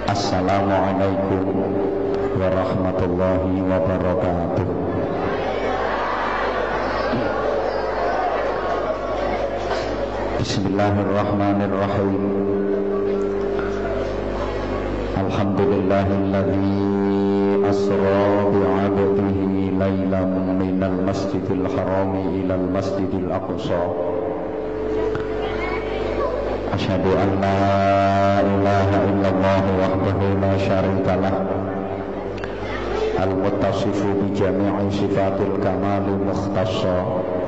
Assalamualaikum warahmatullahi wabarakatuh. Bismillahirrahmanirrahim. Alhamdulillahilladzi asra bi'abdihi laylan minal masjidil harami ilal masjidil aqsa. Asyhadu an la ilaha illallah wahdahu la syarika lah, al-muttasifu bi jami'i sifatil kamali mukhtassa.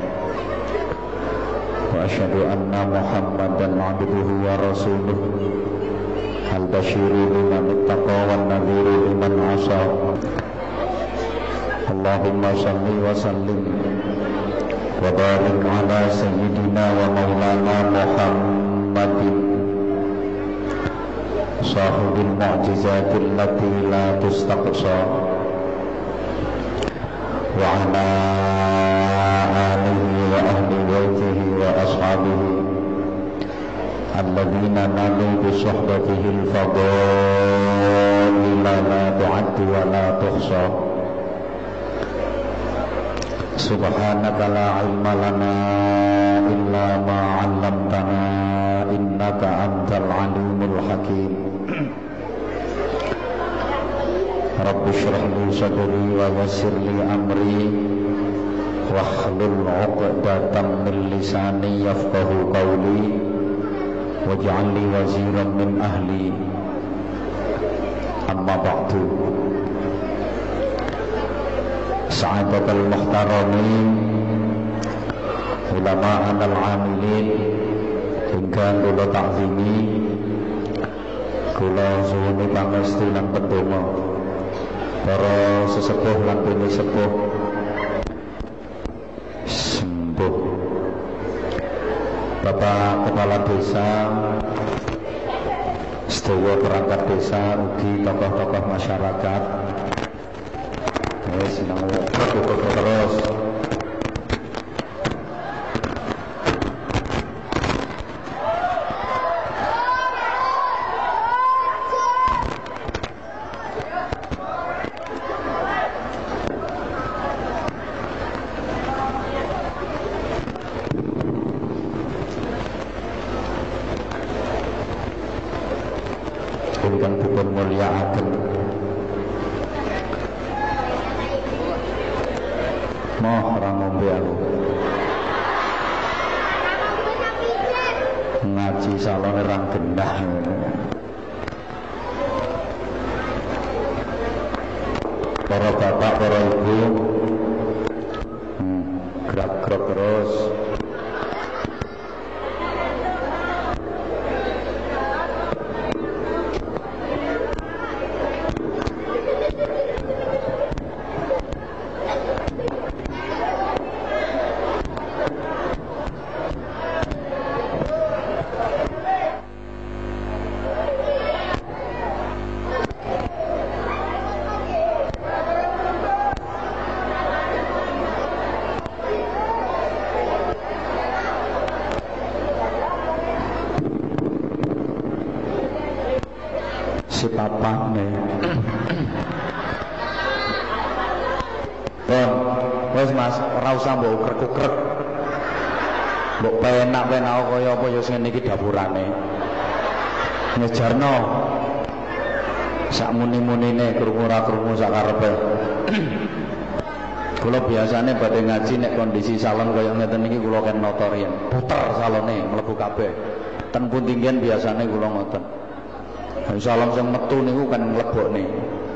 Wa asyhadu anna Muhammadan abduhu wa rasuluh, al-basyiru liman ittaqa wan nadhiru liman 'asa. Allahumma shalli wa sallim wa barik ala sayyidina wa maulana Muhammadin sahibil mu'jizatil lati la tustaqsa wa ala alihi wa ahli baitihi wa ashabihi alladzina nalu bi suhbatihi al-fadaila la tu'addu wa la tuhsa. Subhanaka la ilma lana illa ma 'allamtana innaka antal alimul hakim. Rabbi shrah li sadri wa yassir li amri wahlul 'uqdatam min lisani yafqahu qawli waj'al li waziran min ahli. Amma ba'du. Sa'adatul muhtaramin, ulama al-amilin, ingkang kula ta'zimi, kula suwuni pangestu lan pedonga para sesepuh lan puni sepuh sembuh, Bapak Kepala Desa, sedaya perangkat desa, ugi tokoh-tokoh masyarakat. Senang terus. Ingkang dipun mulyakaken moh ora ngombe aku ngaji salone rang gendah. Para bapak, para ibu, gerak-gerak terus. Si papa nih. Wes Mas, ora usah mbok ukrek-ukrek. Mbok penak-penak kaya apa ya sing niki dapurane. Ngejarno. Sak muni-munine krungu ora krungu sak karepe. Kula biasane badhe ngaji nek kondisi salon kaya ngeten niki kula ken nata riyen. Puter salone mlebu kabeh. Ten pundi-pundi biasane kula ngoten. Salam sing metu niku kan mlebokne.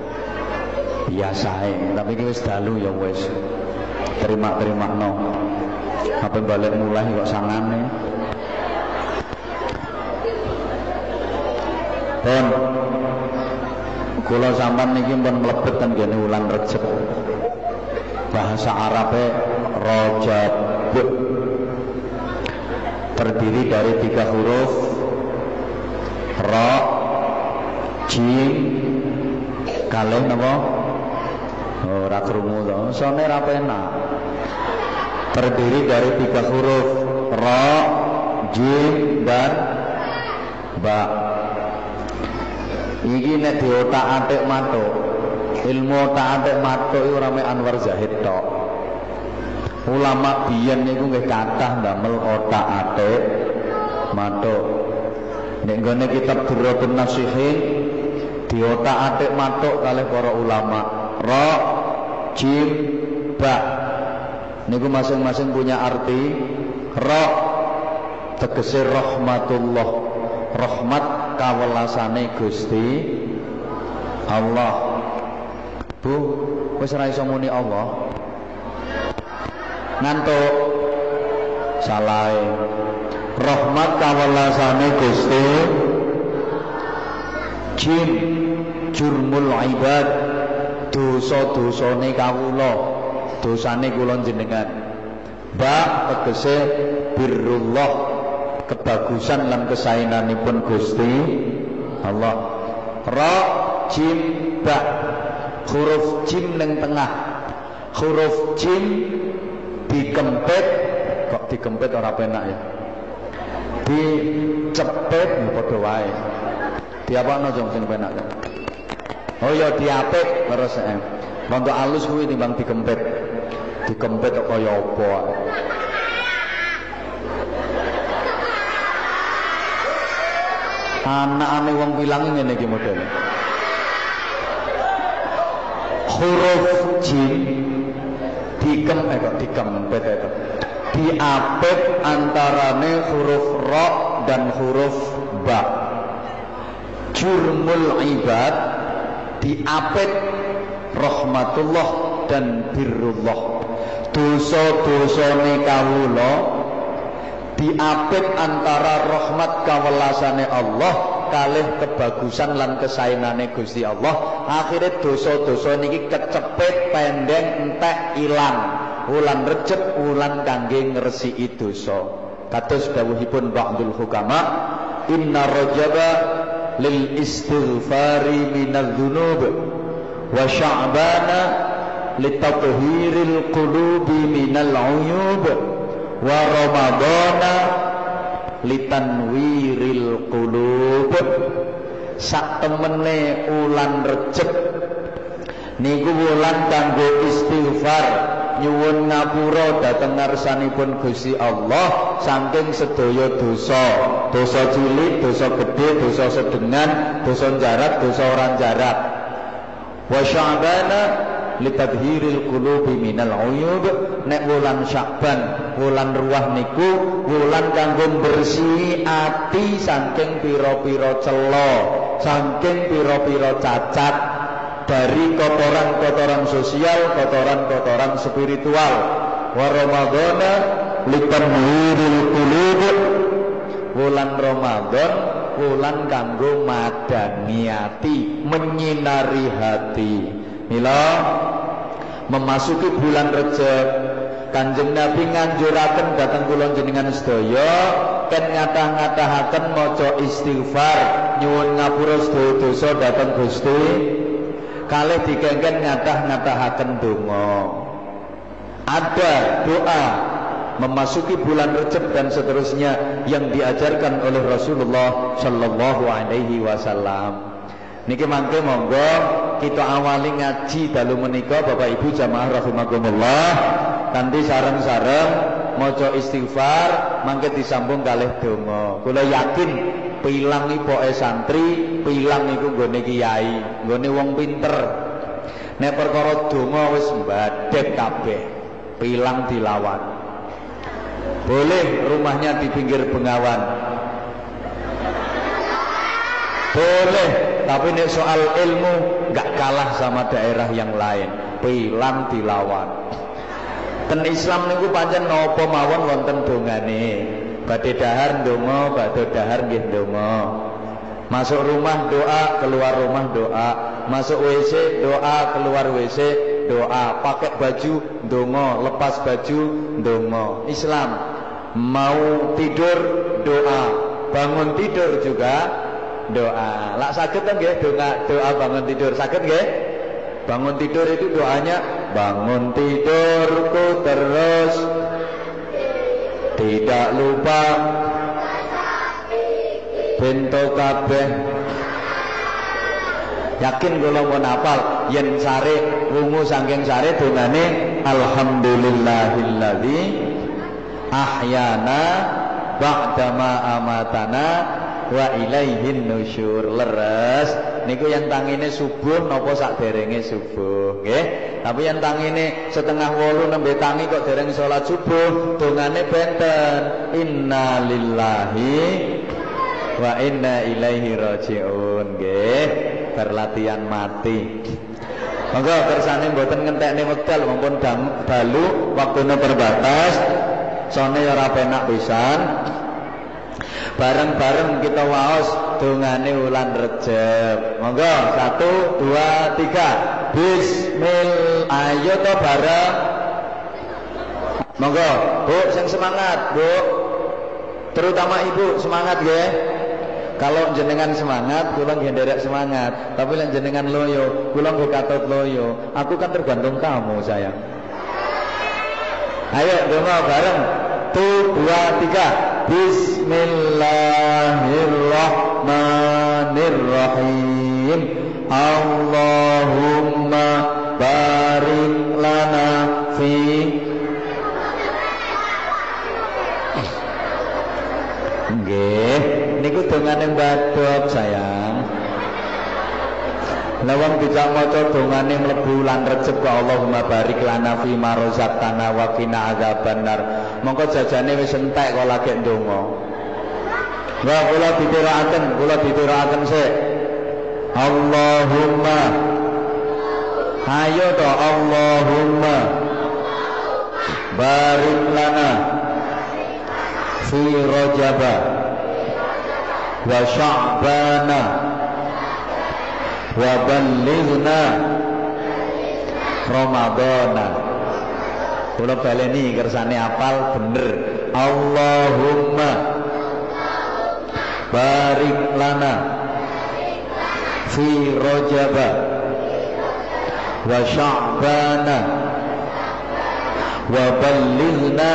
Biasae, tapi iki wis dalu ya wis. Terima-terima no. Apa balik mulai kok sangane. Pun kula sampean niki pun mlebet ten ngene wulan Rejab. Bahasa Arabe Rajab terdiri dari 3 huruf Ra, Jim, kalih napa? Ora krungu to, sone ra penak. Terdiri dari 3 huruf Ra, Jim dan Ba. Iki nek diotak-atik matuk. Ilmu otak-atik matuk iku ora mek Anwar Zahid tok. Ulama biyen niku nggih kathah ndamel otak-atik matuk. Nek nggone kitab Durratun Nasihin diotak-atik matuk kalih para ulama. Ra, jim, ba. Niku masing-masing punya arti. Ra tegese rahmatullah. Rahmat kawelasane Gusti Allah. Bu, wis ora iso muni Allah. Ngantuk. Salah. Rahmat kawelasane Gusti jin jurmul ibad dosa-dosane kawula, dosane kula jenengan. Ba tegese birrullah, kebagusan lan kesaenanipun Gusti Allah. Ra jim ba, huruf jim ning tengah. Huruf jim dikempit, kok dikempit ora penak ya. Dicepet padha wae. Diapakno jong sing penak. Oh ya diapik terus rontok alus kuwi timbang dikempit. Dikempit kok kaya apa ae. Anak-ane wong pilang ngene iki modele. Huruf jim dikempit itu. Diapit antarane huruf ra dan huruf ba. Jurmul ibad diapit rahmatullah dan birrullah. Dosa-dosane kawula diapit antara rahmat kawelasane Allah kalih kebagusan lan kesaenane Gusti Allah. Akhire dosa-dosa niki kecepet pendeng entek ilang. Wulan Recep wulan kangge ngresiki dosa. Kados dawuhipun ba'dul hukama, inna rajaba lil istighfari minadz-dzunub wa sya'bana litathhiril qulubi minal 'uyub wa ramadana litanwiril qulub. Sak temene wulan Recep niku wulan kanggo istighfar, nyuwun ngapura dhateng ngarsanipun Gusti Allah saking sedaya dosa. Dosa cilik, dosa gedhe, dosa sedengan, dosa jarak, dosa ora jarak. Wa sya'bana litadhhiril qulubi minal 'uyub. Nek wulan Sya'ban, wulan ruah niku wulan kanggo bersih ati saking pira-pira cela, saking pira-pira cacat, dari kotoran-kotoran sosial, kotoran-kotoran spiritual. Wa ramadhana litanwiril qulub. Wulan Ramadan wulan kanggo madani ati, menyinari hati. Mila memasuki bulan Recep, Kanjeng Nabi nganjuraken dhateng kula jenengan sedaya ken ngatah-ngatahaken maca istighfar, nyuwun ngapura sedaya dosa dhateng Gusti. Kalih dikengken ngatah-ngatahaken donga. Ada doa memasuki bulan Recep dan seterusnya yang diajarkan oleh Rasulullah sallallahu alaihi wasallam. Niki mangke monggo kita awali ngaji dalu menika Bapak Ibu jamaah rahimakumullah, kanthi sareng-sareng maca istighfar mangke disambung kalih donga. Kula yakin pilang ipoke santri, pilang iku nggone kiai, nggone wong pinter. Nek perkara donga wis mbadek kabeh, pilang dilawan. Boleh rumahnya di pinggir Bengawan, boleh, tapi nek soal ilmu gak kalah sama daerah yang lain. Pilang dilawan. Ten Islam niku pancen napa mawon wonten dongane. Badhe dahar ndonga, badhe dahar nggih ndonga. Masuk rumah doa, keluar rumah doa. Masuk WC doa, keluar WC doa. Pakai baju ndonga, lepas baju ndonga. Islam mau tidur doa, bangun tidur juga doa. Lak saged kan nggih doa bangun tidur, saged nggih? Bangun tidur itu doanya bangun tidurku terus tidak lupa bento kabeh Yakin kula pun hafal yen sare wungu saking sare dongane alhamdulillahilladzi ahyana ba'dama amatana wa ilaihin nusyur. Leres niku yang tangine subuh napa sakderenge subuh nggih. Tapi yang tangine setengah 8 nembe tangi kok dereng salat subuh dongane benten innalillahi wa inna ilaihi rajiun nggih. Berlatihan mati. Monggo kersane mboten ngentekne wekdal mumpun dalu waktune terbatas. Sone ya ora penak pisan. Bareng-bareng kita waos dongane wulan Rejab. Monggo 1 2 3. Bismillah. Ayo to bareng. Monggo, Bu sing semangat, Bu. Terutama Ibu semangat nggih. Kalau jenengan semangat, kula nggih nderek semangat. Tapi lek jenengan loyo, kula nggih katut loyo. Aku kan tergantung kamu, sayang. Ayo donga bareng. 1 2 3. Bismillahirrahmanirrahim. Allahumma barik lana fi nggih niku dongane mbadhot sayang. Lawang bisa maca dongane mlebu lan Rejab kok Allahumma barik lana fi ma razaqtana wa qina adzabannar. Mongko jajane wis entek kok lagi ndonga. Wah kula ditiraken sik. Allahumma ayo to Allahumma barik lana fi Rajaba wa Sya'bana wa ballighna Ramadana. Kula baleni kersane apal bener. Allahumma barik lana fi Rajaba wa Sya'bana wa ballighna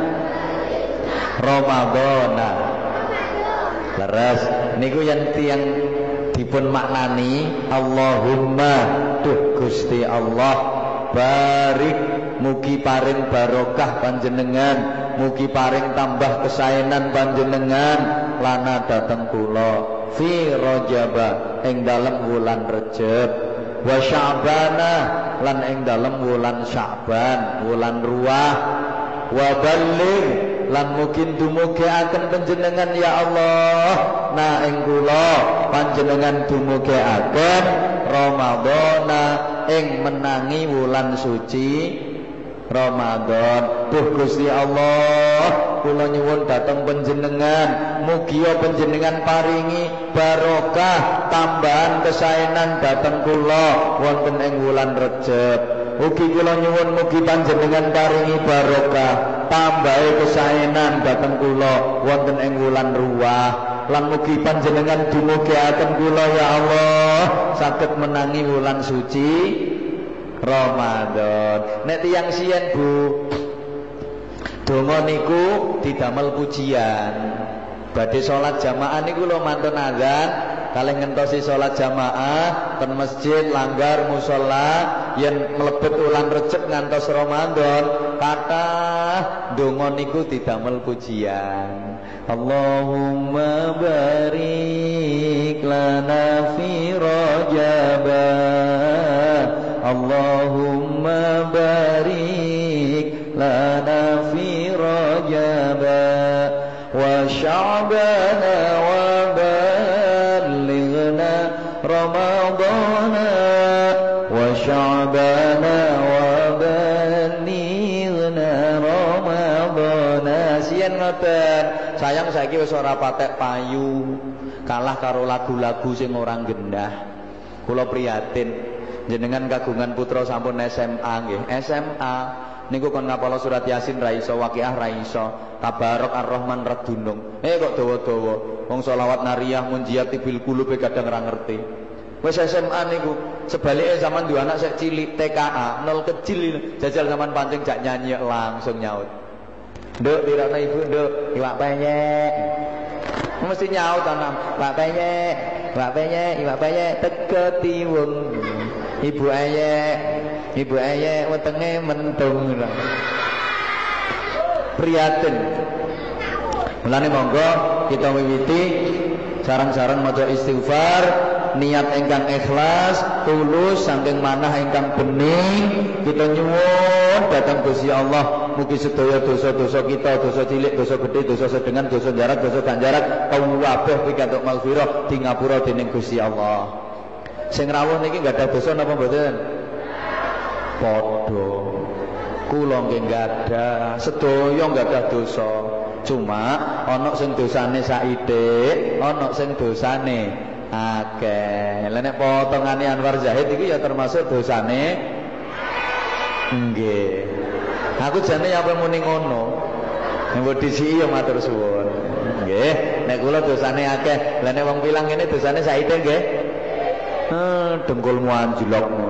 Ramadana. Leres niku yang tiang dipun maknani Allahumma duh Gusti Allah barik mugi paring barokah panjenengan, mugi paring tambah kesaenan panjenengan lana dateng kula fi Rajaba ing dalem wulan Rejab wa Sya'bana lan ing dalem wulan Sya'ban wulan ruah wa balligh lan mungkin dumugiaken panjenengan ya Allah na ing kula panjenengan dumugiaken Ramadana ing menangi wulan suci Ramadan. Duh Gusti Allah kula nyuwun dhateng panjenengan mugi panjenengan paringi barokah tambahan kesaenan dhateng kula wonten ing wulan Rejab. Ugi kula nyuwun mugi panjenengan paringi barokah tambahe kesaenan dhateng kula wonten ing wulan ruah lan mugi panjenengan dumugiaken kula ya Allah saged menangi wulan suci Ramadan. Nek tiyang siyen Bu donga niku didamel pujian. Badhe salat jamaah niku lho mantun azan kalih ngentosi salat jamaah ten masjid langgar musala yen mlebet wulan Rejab ngantos Ramadan kathah donga niku didamel pujian. Allahumma barik lana fi Rajab, Allahumma barik lana fi Rajab wa Sya'bana wa ballighna Ramadana wa Sya'bana wa ballighna Ramadana. Siyen ngoten. Sayang saiki wis ora patek payu, kalah karo lagu-lagu sing ora gendah. Kula prihatin jenengan kagungan putra sampun SMA nggih. SMA niku kon ngapala surat Yasin ra iso, Waqiah ra iso, Tabarok Ar-Rahman ra dunung. Kok dawa-dawa. Wong selawat nariyah munjiat bil qulub kadang ra ngerti. Wis SMA niku sebalike zaman dua anak sek cilik TKA, nol kecil jajal zaman pancing jak nyanyi langsung nyaut. Nduk dirana ibu nduk, iwak penyek. Mesti nyaut tanam, iwak penyek. Mbak Peyek teko tiwung. Ibu ayek wetenge mentung. Prihatin. Mulane monggo kita wiwiti sareng-sareng maca istighfar, niat ingkang ikhlas, tulus saking manah ingkang bening, kita nyuwun dhateng Gusti Allah mugi sedaya dosa-dosa kita, dosa cilik, dosa gedhe, dosa sedengan, dosa jarak, dosa gak jarak kabeh pikantuk maghfirah di ngapura dening Gusti Allah. Sing rawuh niki enggak ada dosa napa mboten? Padha. Kula nggih enggak ada, sedaya enggak ada dosa. Cuma ana sing dosane saithik, ana sing dosane akeh. Lah nek potongane Anwar Zahid iki ya termasuk dosane nggih. Aku jane apa muni ngono. Nek disiki ya matur suwun. Nggih, nek kula dosane akeh. Lah nek wong bilang ngene dosane saithik nggih. Dengkulmu anjlokmu.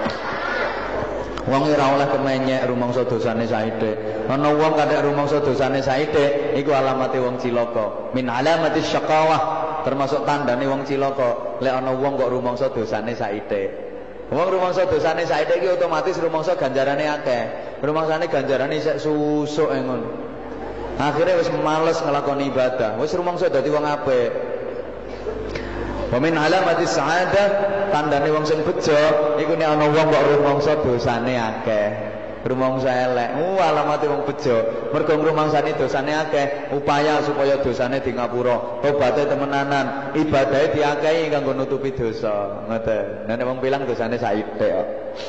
Wong ora oleh kemenyek rumangsa dosane saithik. Ana wong kadek rumangsa dosane saithik iku alamate wong cilaka. Min alamati syaqawah, termasuk tandane wong cilaka. Lek ana wong kok rumangsa dosane saithik. Wong rumangsa dosane saithik iki otomatis rumangsa ganjarane akeh. Rumangsane ganjarane isek susuk ngono. Akhire wis males nglakoni ibadah. Wis rumangsa dadi wong apik. Wa min alamati sa'adah, tandane wong sing bejo iku nek ana wong kok rumangsa dosane akeh. Rumangsa elek. Alamate wong bejo. Mergo ngrumangsani dosane akeh, upaya supaya dosane di ngapura. Tobaté temenanan, ibadahe diakehi kanggo nutupi dosa. Ngoten. Nek wong bilang dosane saithik kok.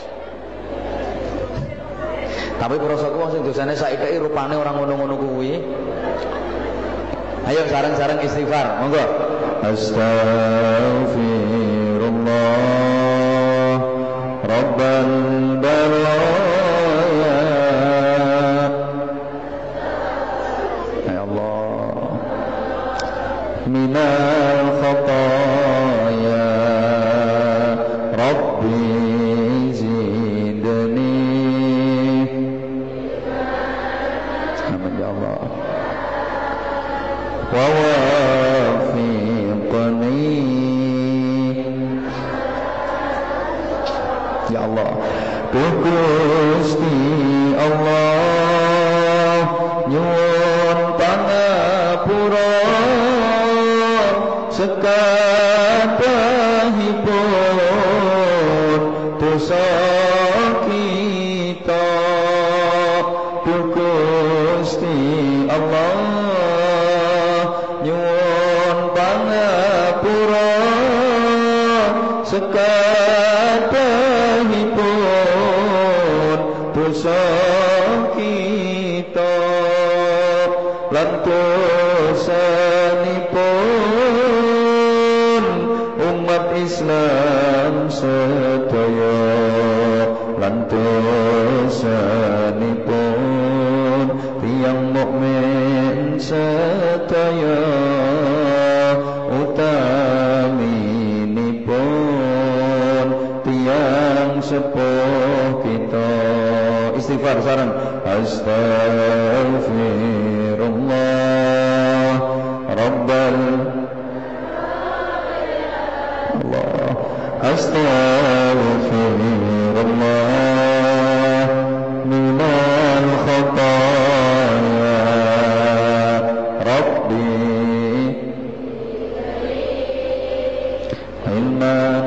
Tapi prasaku wong sing dosane saithik rupane ora ngono-ngono kuwi. Ayo sareng-sareng istighfar, monggo. Astaghfirullah Rabbal baraya. Ya Allah, minal khataya Rabbi zidni. Amin ya Allah. Wa ya Allah, Gusti Allah nyuwun pangapura sekabehipun dosa kita. Gusti Allah nyuwun pangapura sekabehipun dosa kita lan dosanipun umat Islam sedaya lan dosanipun tiyang mukmin sedaya utaminipun tiyang sepuh kita. Istighfar sareng. Astaghfirullah Rabbal Allah. Astaghfirullah minal khataya Rabbi ilman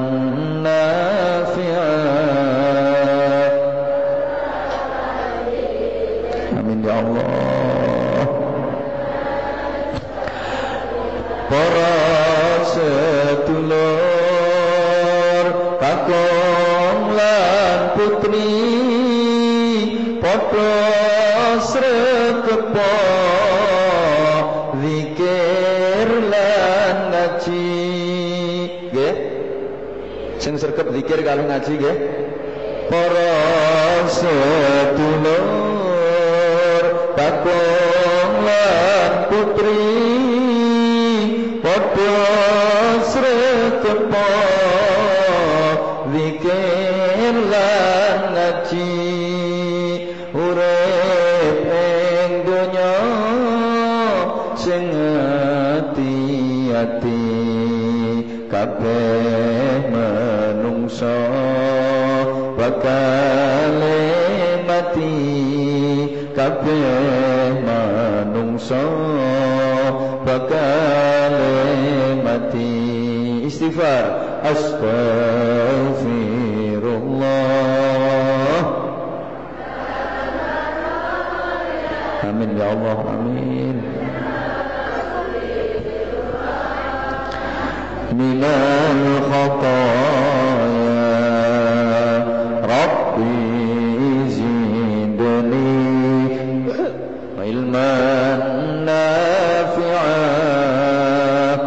nafi'an. Amin ya Allah. Para sedulur kakung lan putri padha srekepa zikir lan ngaji. Nggih. Sing sregep zikir karo ngaji nggih. Para sedulur kakung lan putri padha srekepa zikir lan ngaji. Urip ing donya sing ati-ati kabeh menungso bakal mati, kabeh menungso bakal mati. Istighfar, astaghfirullah. Amin ya Allah, amin. Minal khataya Rabbi zidni ilman nafi'ah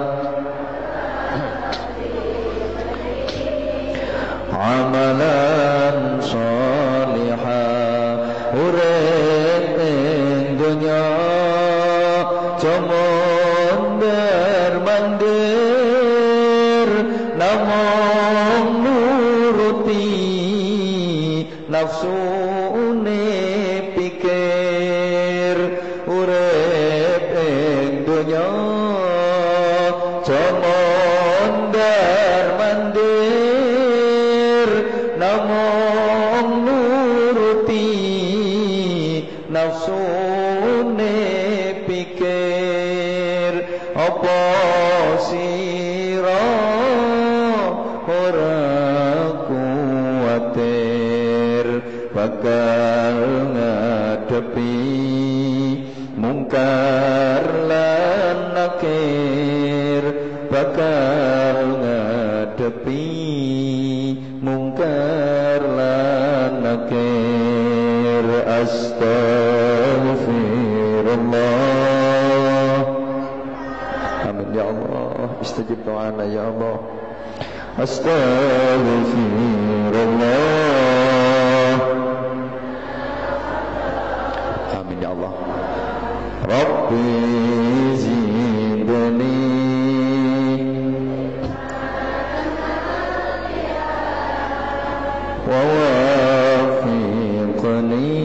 amalan salihah urip ing dunya comonder mandir namung nuruti nafsune pikir urip ing dunya comonder mandir namung nuruti nafsune pikir apa sira ora kuwatir bakal ngadepi mungkar lan nakir bakal ngadepi mungkar lan nakir. Astaghfirullah. Amin ya Allah, istajib doana ya Allah. Astaghfirullah. Amin ya Allah. Rabbi zidni wa wafiqni.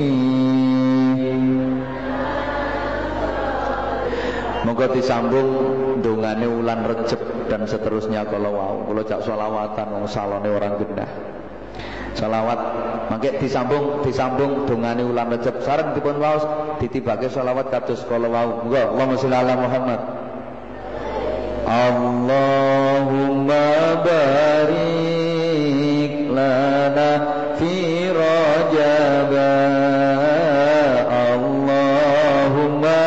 Moga disambung dongane wulan Recep dan seterusnya. Kalau cak sholawatan wong salone orang gendah sholawat mangke disambung dongane wulan Recep sareng dipun waos ditibake sholawat kados kala wau. Monggo Allahumma sholli ala Muhammad. Allahumma barik lana fi Rajab. Allahumma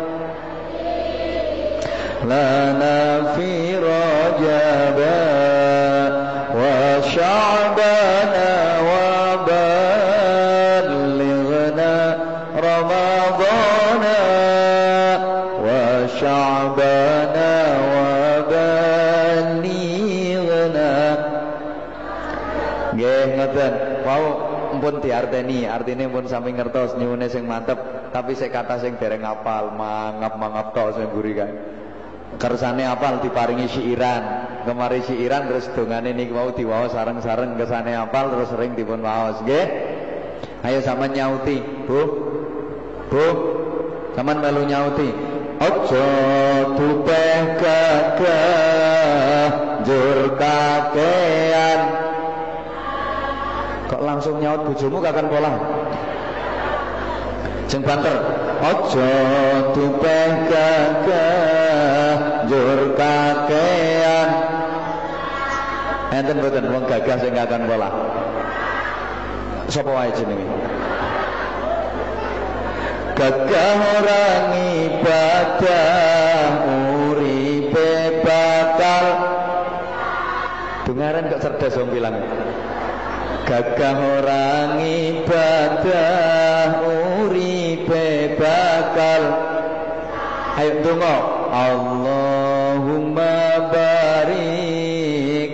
lana fi Rajab wa Sya'bana wa ballighna Ramadana wa Sya'bana wa ballighna. Nggih ngoten. Wau pun diarteni, artine pun sami ngertos nyuwune sing mantep, tapi sik kata sing dereng apal, mangap-mangap tok sing mburi kan. Kersane apal diparingi syiiran. Kemari syiiran terus dongane niki mau diwaos sareng-sareng kesane apal terus sering dipun waos. Nggih. Ayo sampean nyauti, Bu. Bu. Sampean melu nyauti. Aja tupeh gagah njur kakean. Kok langsung nyaut bojomu kakan pola? Sing banter. Aja tupeh gagah njur kakean. Enten mboten wong gagah sing kakan pola? Sapa wae jenenge? Gagah orang ibadah uripe bakal. Dengaran kok cerdas wong bilang. Gagah orang ibadah uripe bakal. Ayo donga. Allahumma barik.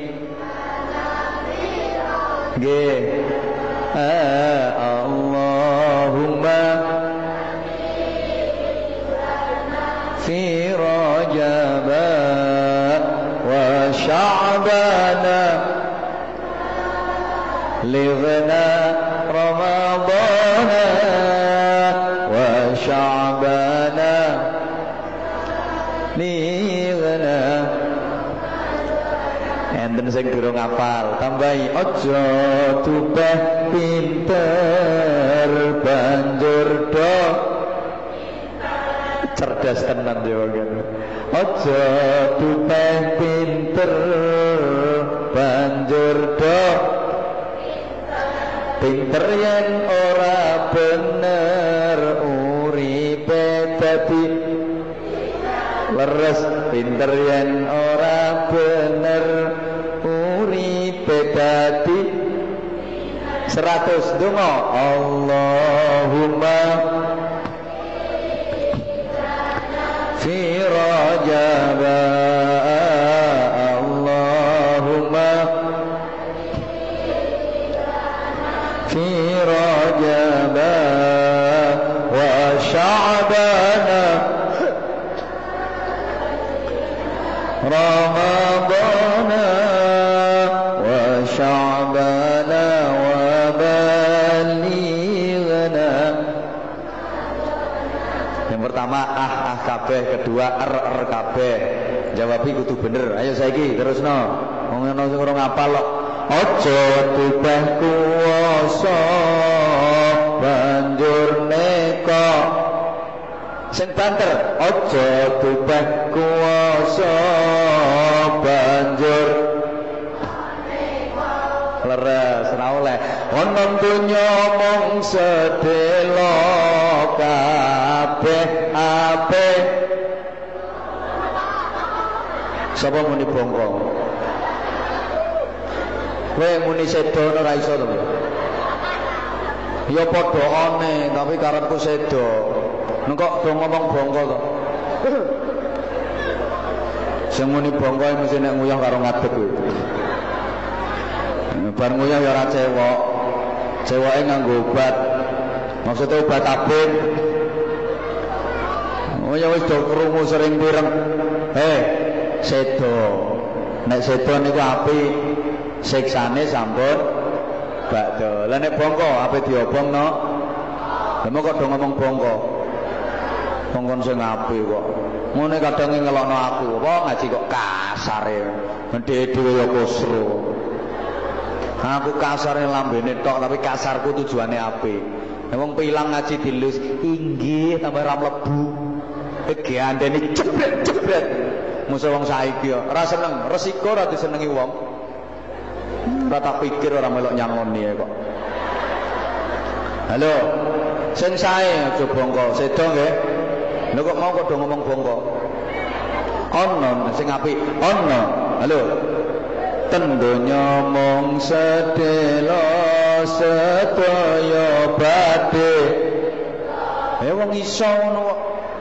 Nggih. Allahumma fi Rajab wa Sya'bana lighna Ramadana wa Sya'bana lighna sing durung hafal tambahi aja tubeh pinter banjur do cerdas tenan yo ngene aja tubeh pinter banjur do pinter yen ora bener uripe dadi leres pinter yen ora bener uripe dadi 100 donga Allahumma fi rajab Allahumma fi rajab wa sya'bana Ramadana wa sya'bana wa balighna. Yang pertama kabeh, kedua kabeh. Jawab iki kudu bener. Ayo saiki terusno. Wong ana sing ora ngapal kok. Aja tubeh kuwasa banjur neka. Sing banter aja tubeh kuwasa banjur leres ora oleh ana donya mung sedelo kabeh apik sapa muni bongkong kowe muni sedo ora iso to ya padha ane tapi karepku sedo kok do ngomong bongko to. Sing muni bongko mesti nek nguyah karo ngadeg kuwi. Bar nguyah ya ora cewek. Ceweke nganggo obat. Maksudnya obat tabib. Oh ya wis do krungu sering pireng. Sedo. Nek sedo niku apik. Siksane sampun bakdo. Lah nek bongko ape diobongno? Lha kok do ngomong bongko. Kongkon sing apik kok. Ngene kadang ngelokno aku, apa ngaji kok kasare. Ndek dhewe ya kusru. Aku kasare lambene tok tapi kasarku tujuane apik. Nek wong pilang ngaji dilus, inggih tambah ra mlebu. Iki andene jebret-jebret. Musuh wong saiki ya ora seneng, resiko ora disenengi wong. Ora tak pikir ora melok nyangoni kok. Halo. Sing sae aja bongko, sedo nggih. Lha kok mau kok do ngomong bongko. Ono sing apik, ono. Halo. Ten donya mung sedelo sedaya badhe. Wong iso ngono kok.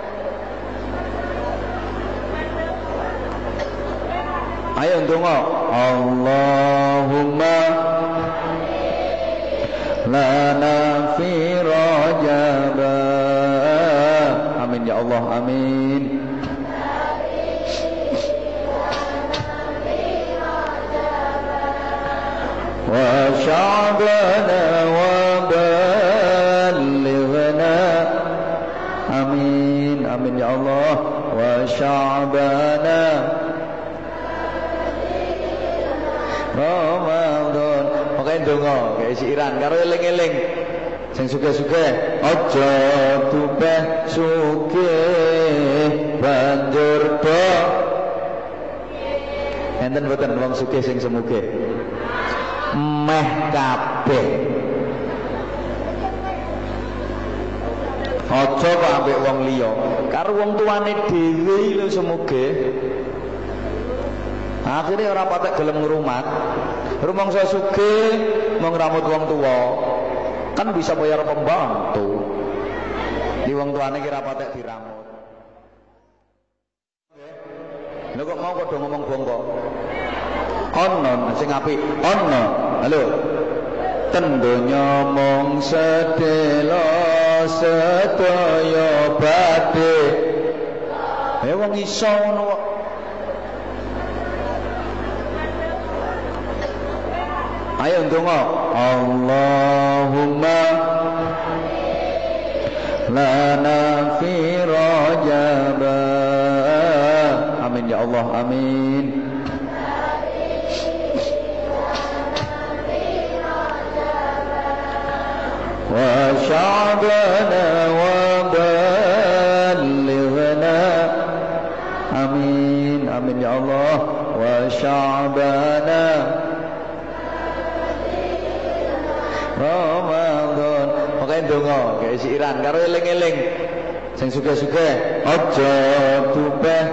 Ayo ndonga. Allahumma lana fi rajab. Amin ya Allah, amin. Wa sya'bana wa balighna. Amin, amin ya Allah. Wa sya'bana Ramadan. Pokoke ndonga kayak siiran karo eling-eling. Sing sugih-sugih aja tubeh sugih banjur do. Enten boten wong sugih sing semugih. Meh kabeh. Aja kok ambek wong liya. Karo wong tuane dhewe lho semugih. Akhirnya ora patek gelem ngrumat. Rumangsa sugih mung ngramut wong tuwa. Kan bisa bayar pembantu. Di wong tuane ki ora patek diramut. Lha kok mau kok do ngomong bongko. Ono sing apik, ono. Halo. Ten donya mung sedelo sedaya badhe. Wong iso ngono kok. Ayo ndonga. Allahumma lana fi rajab. Amin ya Allah, amin. وشعبنا وبلغنا آمين آمين يا الله وشعبنا Ramadan. Makanya donga kayak siiran karo eling-eling sing sugih-sugih aja tupeh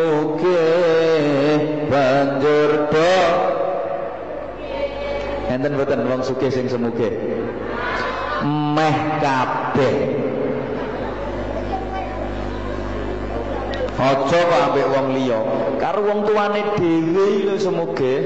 sugih banjur do enten mboten wong sugih sing semugih meh kabeh aja kok ambek wong liya karo wong tuane dhewe lho semugih.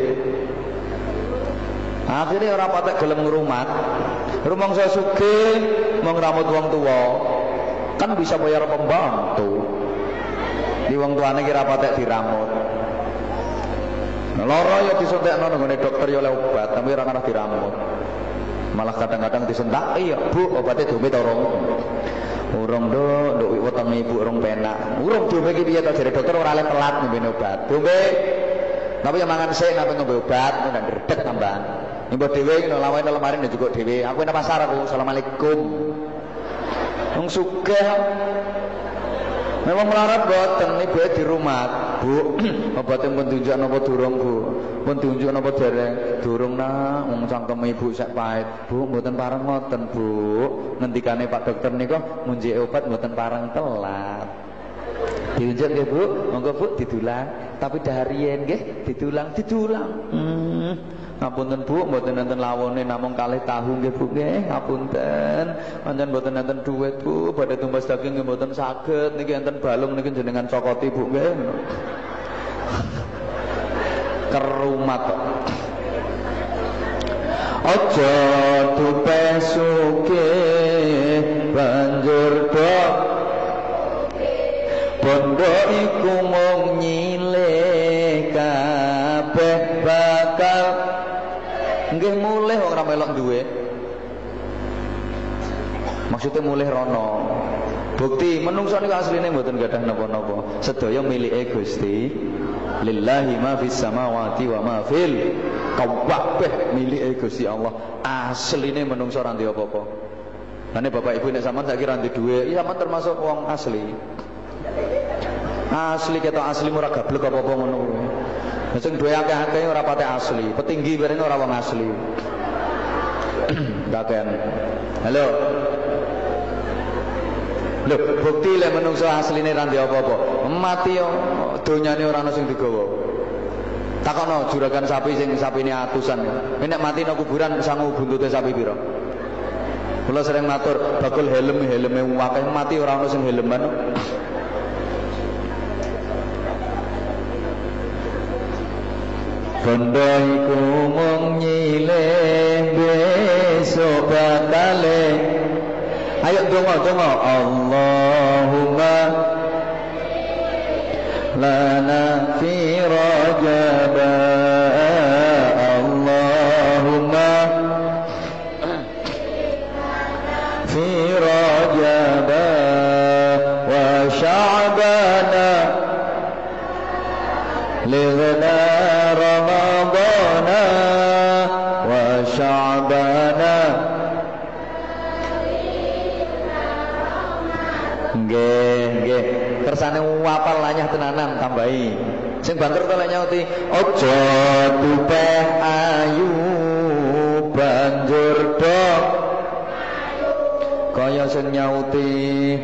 Akhirnya orang patek gelem ngrumat. Rumangsa sugih mung ngramut wong tuwa. Kan bisa bayar pembantu. Di wong tuane ki ra patek diramut. Nah, lara ya disuntikno nggone dokter ya oleh obat, tapi ora ngarep diramut. Malah kadang-kadang disentak, "Iya, Bu, obatnya dombe ta urung?" Urung, Nduk wetenge Ibu urung penak. Urung dombe ki piye ta jare dokter ora oleh telat ngombe obat. Dombe. Tapi yang mangan sik nang ngombe obat, nang ndredeg tambahan. Mbok dhewe ngono lawane lemari nek juga dhewe. Aku nang pasar aku. Assalamualaikum. Wong sugih. Memang melarat boten ibu di rumah. Bu, obatnya pun tunjuk napa durung, Bu? Pun tunjuk napa dereng? Durung nak, wong cangkem ibu sak pahit. Bu, mboten pareng ngoten, Bu. Ngendikane Pak Dokter nika munjike obat mboten pareng telat. Diunjuk nggih, Bu. Monggo Bu didulang. Tapi daharian nggih didulang. Ngapunten Bu, mboten enten lawone namung kalih tahu nggih Bu nggih. Ngapunten. Pancen mboten enten dhuwit Bu, badhe tumbas daging nggih mboten saged. Niki enten balung niki jenengan cokoti Bu nggih. Kerumat kok. Aja tupeh sugih banjur do bondo iku mung nyilih kabeh bakal nggih mulih wong ora melok duwe. Maksudnya mulih rono. Bukti menungso niku asline mboten gadah napa-napa. Sedaya milike Gusti. Lillahi ma fis samawati wa ma fil kabeh milike Gusti Allah. Asline menungso ora ndek apa-apa. Lane Bapak Ibu nek sampean saiki ra ndek duwe, ya sampean termasuk wong asli. Asli ketok asli ora gablek apa-apa ngono kuwi. Sing duwe akeh-akeh ora patek asli, petinggi bareng ora wong asli. Kakean. Halo. Lho, bukti lek menungso asline ra ndek apa-apa. Mati yo donyane ora ana sing digawa. Takono juragan sapi sing sapine atusan. Nek mati nang kuburan sangu buntute sapi pira? Kula sering matur, bakul helme akeh mati ora ana sing helman. Bondo iku mung nyilih besok bakale. Ayo donga Allahumma lana fi rajab Allahumma fi rajab wa sya'bana lighna ramadana wa sya'bana. Nggih, kersane wapal lanyah tenanan tambahi. Sing banter to lek nyauti, aja tupeh ayu banjur do. Kaya sing nyauti.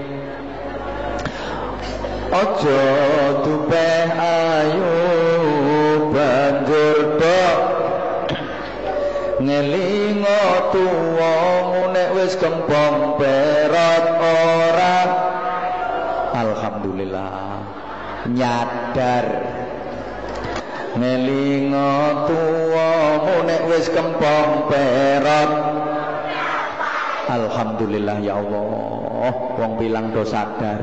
Aja tupeh ayu banjur do. Ngelingo tuwamu nek wis kembang perat ora. Alhamdulillah nyadar. Ngelingo tuwamu nek wis kembang perat. Alhamdulillah ya Allah, wong bilang do sadar.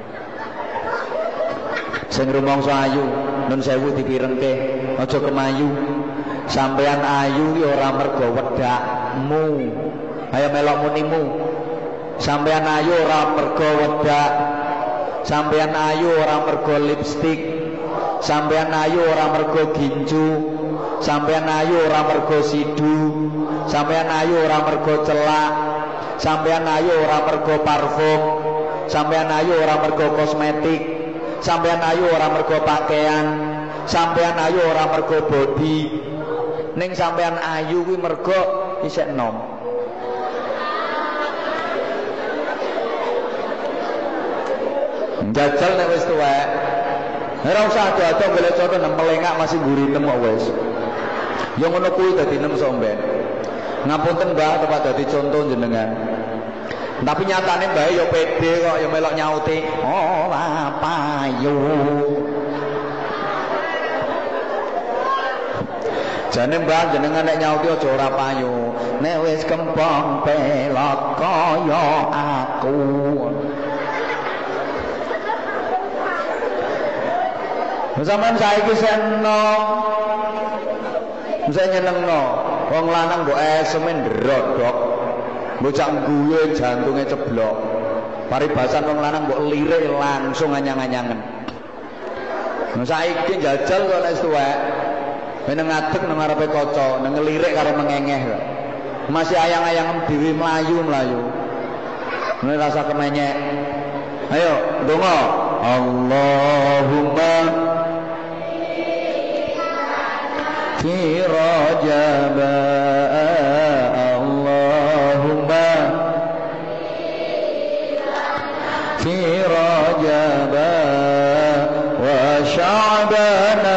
Sing rumangsa ayu nun sewu dipirengke, aja kemayu. Sampean ayu ya ora mergo wedakmu. Ayo melok munimu. Sampean ayu ora mergo wedak. Sampean ayu ora mergo lipstik. Sampean ayu ora mergo ginju. Sampean ayu ora mergo sidu. Sampean ayu ora mergo celak. Sampeyan ayu ora mergo parfum, sampeyan ayu ora mergo kosmetik, sampeyan ayu ora mergo pakaian, sampeyan ayu ora mergo body. Ning sampeyan ayu kuwi mergo isih enom. Jajal nek wis tuwek. Ora usah ado-ado golek conto nang melengak masih gurinem kok wis. Ya ngono kuwi dadi nem somben. Ngapunten Mbah tepat dadi conto jenengan. Tapi nyatane Mbah ya pede kok ya melok nyauti. Ora payu. Jane Mbah jenengan nek nyauti aja ora payu. Nek wis kempong pelok kaya aku. Sampeyan saiki seneng. Mesti nyenengno. Wong lanang mbok esemen ndrodok. Bocah guyu jantunge ceblok. Paribasan wong lanang mbok lirik langsung anyang-anyangen. Nah saiki jajal kok nek tuwek. Meneng ngadeg nang ngarepe kaca, nang ngelirik karo mengengeh kok. Masih ayang-ayang dhewe mlayu-mlayu. Mulai rasa kemenyek. Ayo, ndonga. Allahumma fi Rajab, Allahumma fi Rajab wa Sya'bana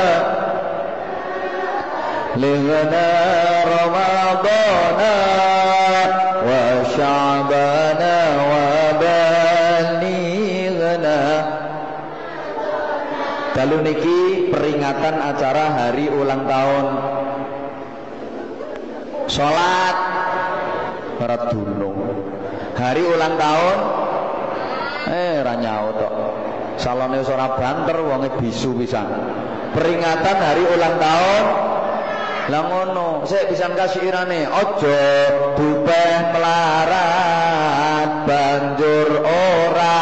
lighna Ramadana wa Sya'bana wa balighna. Dalu niki peringatan acara hari ulang tahun salat para dunung. Hari ulang tahun ra nyaut tok. Salone wis ora banter wonge bisu pisan. Peringatan hari ulang tahun. Lah ngono, sik pisan kasyirane. Aja dupeh melarat banjur ora.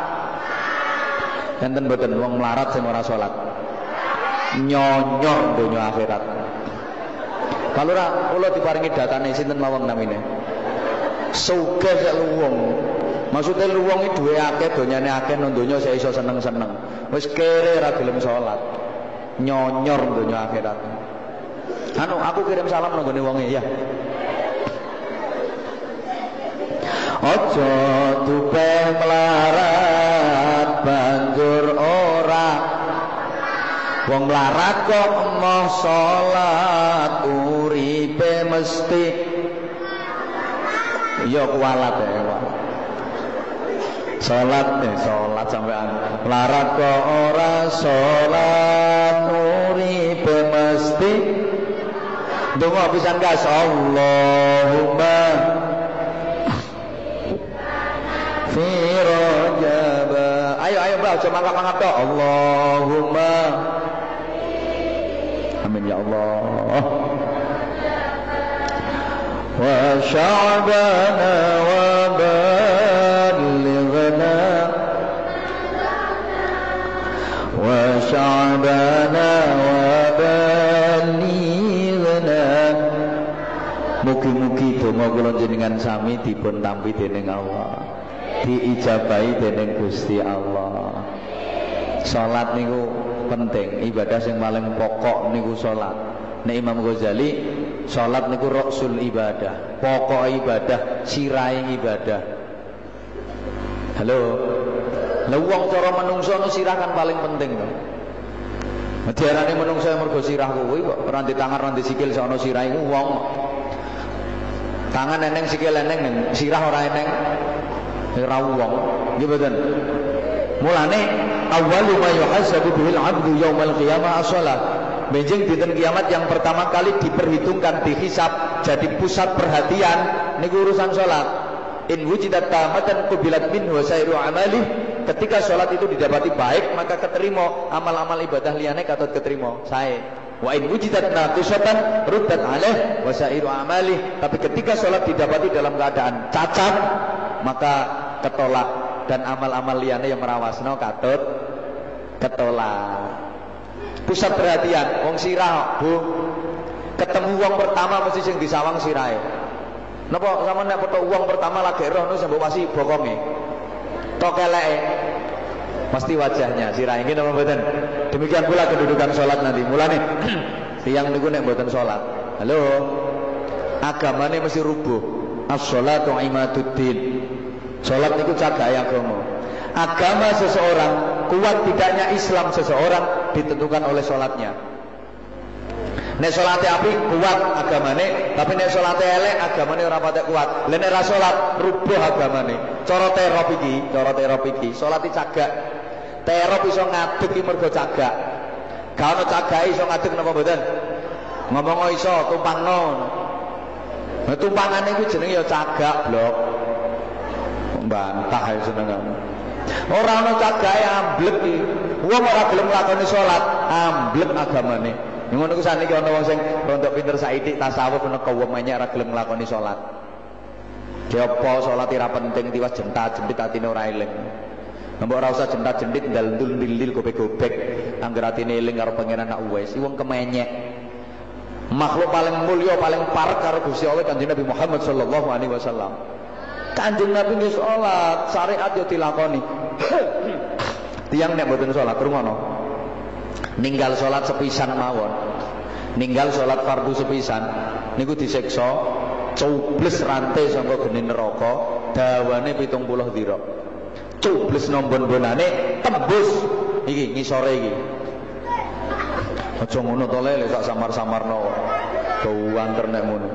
Enten mboten wong melarat sing ora salat. Nyonyor donya akhirat. Kalau ora kula diparingi datane sinten mawon namine. Sugih sak luwung. Maksude luwung iki duwe akeh donyane akeh nang donya sik iso seneng-seneng. Wis kere ora gelem salat. Nyonyor donya akhirat. Anu aku kirim salam nang gone wonge ya. Aja dupeh melarat banjur ora. Wong melarat kok emoh salat uripe mesti ya kualat ya Pak. Salat sampean. Melarat kok ora salat uripe mesti. Donga pisan gas. Allahumma fi Rajab. Ayo Mbak, aja mangap-mangap tok. Allahumma. Amin ya Allah. Wa Sya'bana wa balighna. Wa Sya'bana wa balighna. Mugi-mugi donga kula jenengan sami dipun tampi dening Allah. Diijabahi dening Gusti Allah. Salat niku penting, ibadah yang paling pokok niku salat. Nek Imam Ghazali, salat niku rasul ibadah, pokok ibadah, sirai ibadah. Halo. Lah wong cara menungso no sirah kan paling penting to. Diarani menungso mergo sirah kuwi kok ora di tangan ora di sikil sono sirah iku wong. Tangan eneng sikil eneng, sirah ora eneng. Ora wong, nggih mboten. Mulane awwalu ma yuhasabu bihil 'abdu yaumal qiyamah as-shalah. Benjing dinten kiamat yang pertama kali diperhitungkan, dihisab, jadi pusat perhatian niku urusan salat. In wujidat tamatan qubilat minhu sairu amali. Ketika salat itu didapati baik, maka keterima amal-amal ibadah liyane katut keterima. Sae. Wa in wujidat naqisatan ruddat alaih wa sairu amali. Tapi ketika salat didapati dalam keadaan cacat, maka ketolak dan amal-amal liyane yang merawasno katut ketolak. Pusat perhatian wong sirah, Bu. Ketemu wong pertama mesti sing disawang sirahe. Napa sampean nek foto uang pertama lagi roh nu sampe pasti bokonge. Tok eleke. Pasti wajahnya sirah iki napa mboten. Demikian pula kedudukan salat nanti. Mulane tiyang niku nek mboten salat. Halo. Agamane mesti rubuh. As-shalatu imaduddin. Salat niku cagake agama. Agama seseorang kuat tidaknya Islam seseorang ditentukan oleh salatnya. Nek salate apik kuat agamane, tapi nek salate elek agamane ora patek kuat. Lah nek ra salat rubuh agamane. Cara terop iki, salate cagak. Terop iso ngadeg iki mergo cagak. Ga ono cagake iso ngadeg napa mboten? Ngomong iso tumpangno. Nah tumpangane iku jenenge ya cagak, blok. Bantah ae senengane. Ora ono cagake amblek iki. Wong ora gelem nglakoni salat, amblek agamane. Ngono ku saniki ana wong sing rontok pinter saithik tasawuf nek kawemenya ora gelem nglakoni salat. Diopo salat ora penting tiwas jentat-jentit atine ora eling. Mbok ora usah jentat-jentit ndal-ndul-ndil gobek-gobek angger atine eling karo pangeran nak wis. Wong kemenyek. Makhluk paling mulya paling parek karo Gusti Allah Kanjeng Nabi Muhammad sallallahu alaihi wasallam. Kanjeng Nabi nggih salat, syariat yo dilakoni. Tiyang nek mboten salat rungono. Ninggal salat sepisan mawon, ninggal salat fardu sepisan niku disiksa cubles rantai saka geni neraka dawane 70 dira. Cubles nombon-bonane tembus iki ngisore iki. Aja ngono to lek sak samar-samarno. Buanter nek ngono.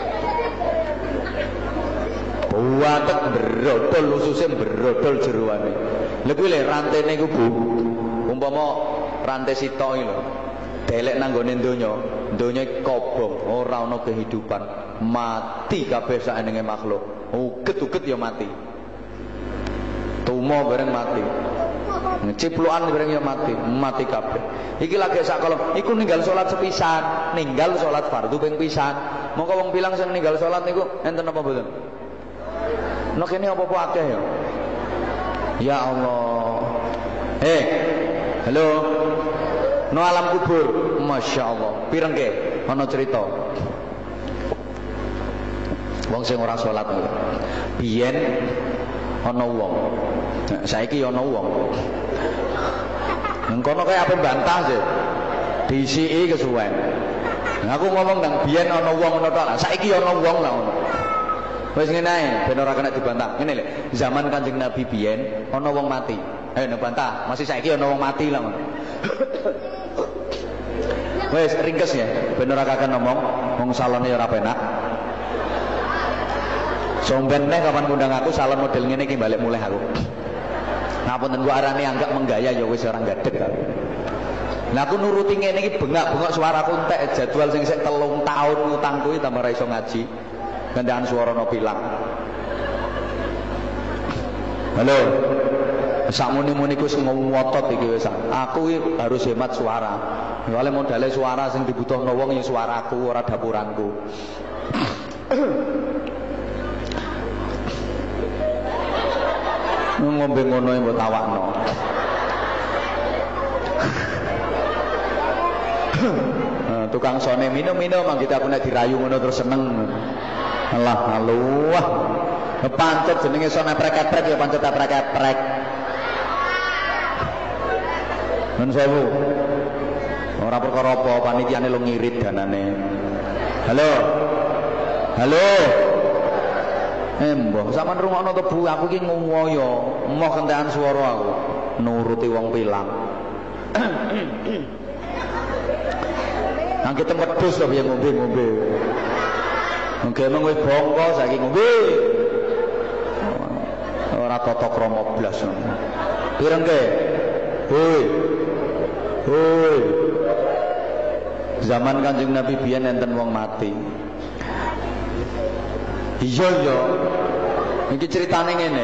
Buantek brodol ususe brodol jeroane. Lha kuwi lek rantene iku Bu. Umpama rantai sitok iki lho. Delek nang gone donya kobong, ora ana kehidupan. Mati kabeh saenenge makhluk. Uget-uget ya mati. Tumo bareng mati. Ciplukan bareng ya mati kabeh. Iki lagi sak kolom, iku ninggal salat sepisan, ninggal salat fardu ping pisan. Mongko wong bilang sing ninggal salat niku enten apa mboten? Nek kene apa-apa akeh ya. Ya Allah. Halo. No alam kubur, masya Allah. Pireng ke? Ono cerita. Wong sing ora salat niku. Biyen ana wong. Saiki ana wong. Engkono kaya apa bantah sih. Disiki kesuwen. Aku ngomong nang biyen ana wong ngono tok. Saiki ana wong lah ngono. Wis ngene ae, ben ora kena dibantah. Ngene lho, zaman Kanjeng Nabi biyen ana wong mati. Ayo bantah, masih saiki ana wong mati lah ngono. Wes ringkes ya, ben ora kakek ngomong, wong salone ora penak. Somben neh kapan ngundang aku salon model ngene iki balik mulih aku. Ngapunten gua arane anggap menggaya ya wis ora gadeg aku. Lah aku nuruti ngene iki bengak-bengok suaraku entek jadwal sing sik 3 tahun ngutangku iki tambah ra iso ngaji. Gandakan suarane bilang. Halo. Sak muni-muni ku sing ngotot iki wis. Aku iki harus hemat suara. Soale modale suara sing dibutuhno wong ya suaraku ora dapuranku. Ngombe ngono mbok tawakno. Tukang sone minum-minum kita aku nek dirayu ngono terus seneng. Allah Allah. Pancet jenenge sone prek-prek ya pancet prek-prek. Nun sewu. Ora perkara apa panitiane lu ngirit danane. Halo. Halo. Mbah, sampean rungokno to Bu, aku iki ngoyo, emoh kentekan swara aku. Nuruti wong pilang. Nang kita wedhus to piye ngombe-ngombe. Mengke emang wis bongko saiki ngombe. Ora tata krama blas. Pireng ke? Hoi. Hoi. Zaman Kanjeng Nabi biyen enten wong mati. Iya. Iki ceritane ngene.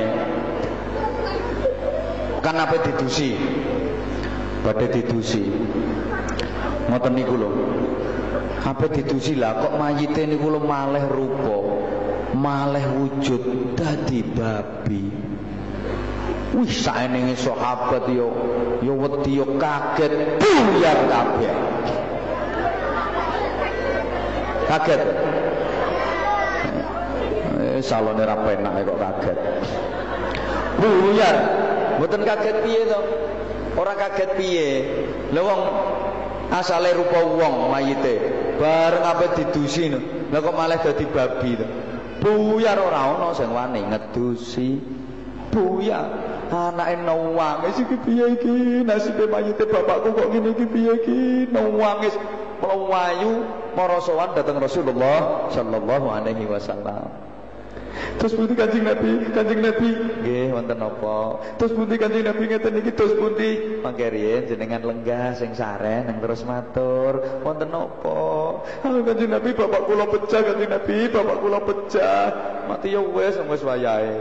Kan apa didusi? Badhe didusi. Ngoten niku lho. Apa didusi lah kok mayite niku lho malih rupa, malih wujud dadi babi. Wih saenenge sahabat yo wedi yo kaget buyar kabeh. Kaget. salone ra penak kok kaget. Buyar, mboten kaget piye to? Ora kaget piye? Lha wong asale rupa wong mayite, bareng ape didusi lho. Lah kok malah dadi babi to? Buyar ora ana sing wani ngedusi. Buyar, anake nangis iki piye iki? Nasibe mayite bapakku kok ngene iki piye iki? Nangis mlayu para sowan dhateng Rasulullah sallallahu alaihi wasallam. Terus pundi Kanjeng Nabi? Kanjeng Nabi nggih wonten napa? Terus pundi Kanjeng Nabi ngeten iki terus pundi? Mangke riyen jenengan lenggah sing saren nang terus matur, wonten napa? Kanjeng Nabi bapak kula pecah Kanjeng Nabi, bapak kula pecah. Mati ya wis wayahe.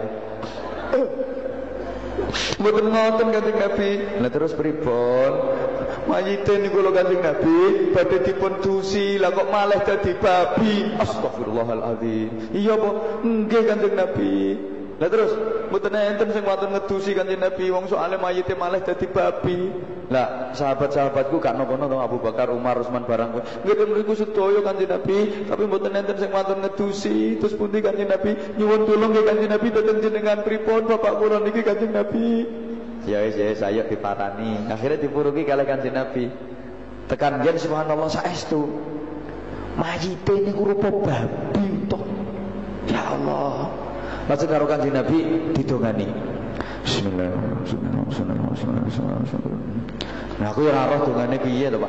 Mboten ngoten Kanjeng Nabi. Lah terus pripun? Mayite niku lho Kanjeng Nabi badhe dipun dusi, lah kok malah dadi babi. Astagfirullahalazim. Iya apa? Nggih Kanjeng Nabi. Lah terus mboten enten sing wonten ngedusi Kanjeng Nabi, wong soalé mayite malah dadi babi. Lah sahabat-sahabatku gak napa-napa Abu Bakar, Umar, Utsman barang. Nggih mriku sedaya Kanjeng Nabi, tapi mboten enten sing wonten ngedusi. Terus pundi Kanjeng Nabi? Nyuwun tulung nggih Kanjeng Nabi dhateng jenengan pripun bapak kula niki Kanjeng Nabi. Ya wis saya diparani. Akhirnya dipurugi kalih Kanjeng Nabi. Tekan yen subhanallah saestu. Mayite niku rupa babi to. Ya Allah. Lajeng karo Kanjeng Nabi didongani. Bismillahirrahmanirrahim. Nah aku ora roh dongane piye to, Pak.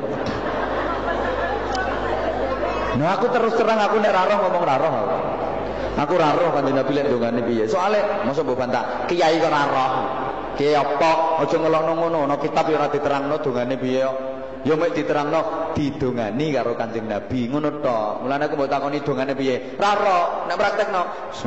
Nah aku terus terang aku nek ra roh ngomong ra roh. Aku ra roh Kanjeng Nabi lek dongane piye. Soale mosok mbok bantah, kiai kok ra roh. Ki apa aja ngelokno ngono, ana kitab ya ora diterangno dongane piye kok. Ya mek diterangno didongani karo Kanjeng Nabi, ngono tok. Mulane aku mbok takoni dongane piye. Ra ro, nek praktekno.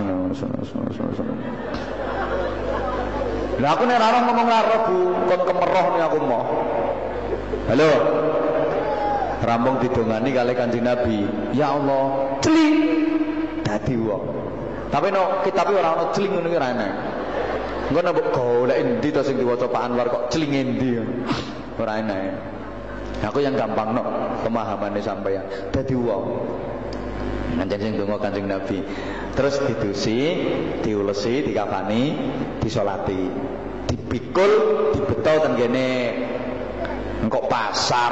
Lah aku nek ra ro ngomong ra ro Bu, kon kemeroh nek aku mau. Halo. Rampung didongani kali Kanjeng Nabi. Ya Allah, cling dadi wong. Tapi no kitab ora ono cling ngono ki ra enak. Engko nek golek endi to sing diwaca Pak Anwar kok celing endi. Ora enak. Aku yang gampang no pemahamane sampeyan. Dadi wong. Nanti sing donga Kanjeng Nabi. Terus didusi, diulesi, dikafani, disolati. Dipikul, dibeto ten kene engko pasar.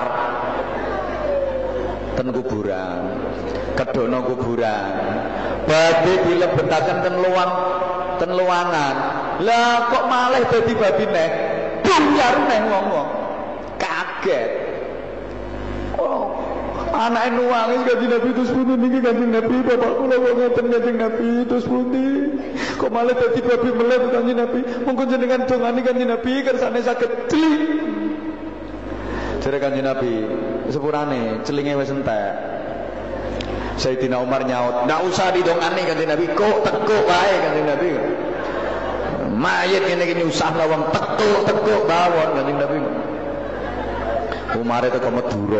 Ten kuburan. Kedono kuburan. Badhe dilebetaken ten luwangan. Lah kok malah dadi babi neh. Buyar neh wong-wong. Kaget. Oh, anake nuwangis Kanjeng Nabi terus pundi niki Kanjeng Nabi, bapak kula kok ngeten Kanjeng Nabi terus pundi. Kok malah dadi babi meleh Kanjeng Nabi. Monggo jenengan dongani Kanjeng Nabi kersane saged celik. Jare Kanjeng Nabi, sepurane celinge wis entek. Sayyidina Umar nyaut, "Ndak usah didongani Kanjeng Nabi, kok tekuk wae Kanjeng Nabi." Mayit ngene iki nyusahno wong tekuk bawon Kanjeng Nabi. Umar itu kok Madura.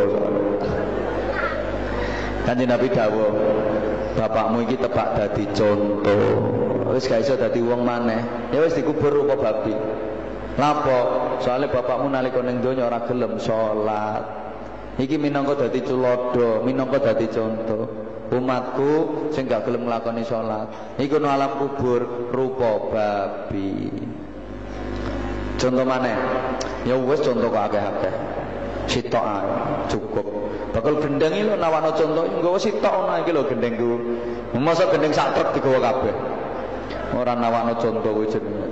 Kanjeng Nabi dawuh, "Bapakmu iki tepak dadi contoh. Wis gak iso dadi wong maneh. Ya wis dikubur rupa babi." Lapo? Soalnya bapakmu nalika ning donya ora gelem salat. Iki minangka dadi tulodo, minangka dadi contoh. Umatku sing gak gelem nglakoni salat, iku nang alam kubur rupa babi. Contoh maneh. Ya wis contoh kok akeh-akeh. Sitok ae cukup. Bakal gendeng iki lho nawakno contoh nggawa sitok ngono iki lho gendengku. Mosok gendeng sak truk digawa kabeh. Ora nawakno contoh kuwi jenenge.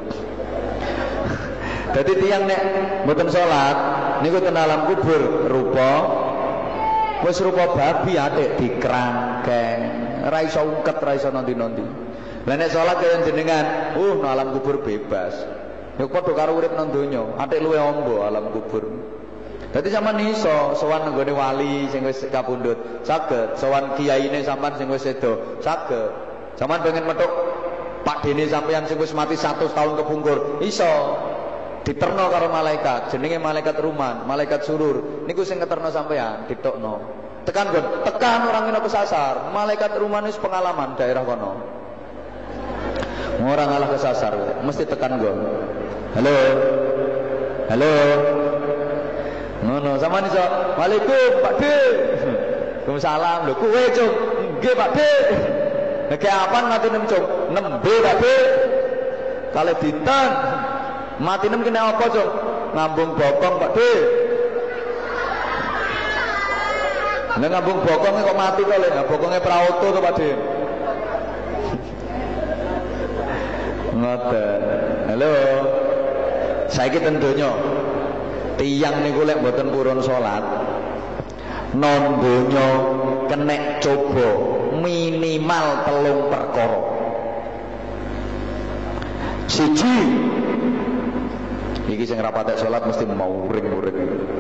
Dadi tiyang nek mboten salat niku ten alam kubur rupa wis rupa babi atik dikrangkeng. Ora iso ungket, ora iso nondi-nondi. Lah nek salat kaya jenengan, nang alam kubur bebas. Ya padha karo urip nang donya, atik luwe amba alam kubur. Dadi sampean iso sowan nggone wali sing wis kapundhut, saged. Sowan kiyaine sampean sing wis sedo, saged. Sampean pengen metuk Pak Dene sampean sing wis mati 100 tahun kepungkur, iso. Diterno karo malaikat, jenenge malaikat ruman, malaikat surur. Niku sing ngeterno sampean, ditokno. Tekan gon, tekan orang ngene kesasar. Malaikat ruman wis pengalaman daerah kono. Ora ngalah kesasar, mesti tekan gon. Halo. Halo. Ngono, sampean iso. Waalaikum, Pak De. Waalaikumsalam. Lho kowe, Cung. Nggih, Pak De. Nek apa mati nem cung? Nembe kabeh. Kale dinten mati nem kena apa cung? Ngambung bokong Pak De. Nek ngambung bokong kok mati to lek bokonge praoto to Pak De. Ngoten. Halo. Saiki ten donya tiyang niku lek mboten purun salat non donya kenek coba minimal 3 perkara. Siji iki sing rapatek salat mesti mau uring-uring.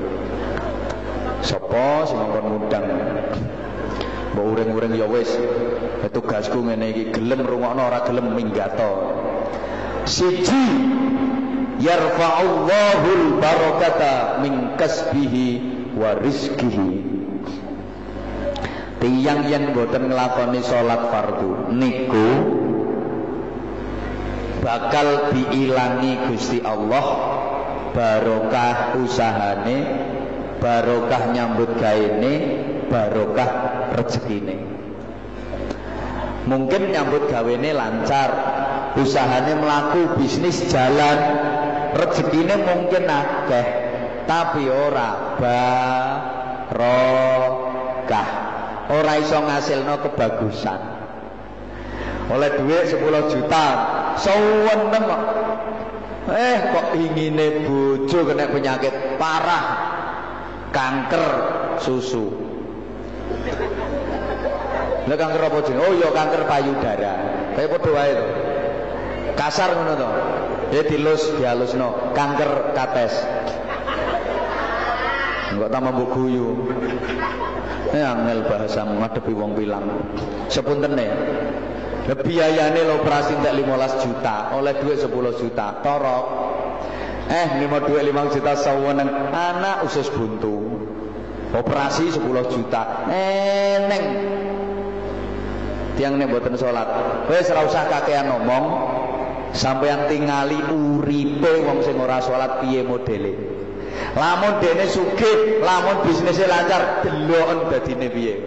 Sapa sing ngongkon ngundang mbok uring-uring ya wis. Tugasku ngene iki gelem rungokno ora gelem minggato. Siji yarfa'ullahul barakata min kasbihi wa rizkihi. Tiyang yen boten nglakoni salat fardu niku bakal diilangi Gusti Allah barokah usahane, barokah nyambut gaene, barokah rezekine. Mungkin nyambut gawene lancar, usahane melaku, bisnis jalan, rezekine mungkin akeh, tapi ora barokah, ora iso ngasilno kebagusan. Oleh duit 10 juta, sewenem kok. Kok ingine bojo kena penyakit parah, kanker susu. Lah kanker apa jenenge? Oh ya kanker payudara. Kaya padha wae to. Kasar ngono to. Ya dihalusno, kanker kates. Enggak tambah mbok guyu. Angel bahasamu ngadepi wong pilang. Sepuntene. Lah biayane lho operasi entek 15 juta, oleh duit 10 juta. Torok. Nimo duit 5 juta saweneng, anak usus buntu. Operasi 10 juta. Eneng. Tiang nek mboten salat, wis ora usah kakean ngomong, sampeyan tingali uripe wong sing ora salat piye modele. Lamun dene sugih, lamun bisnisnya lancar, deloken dadine piye.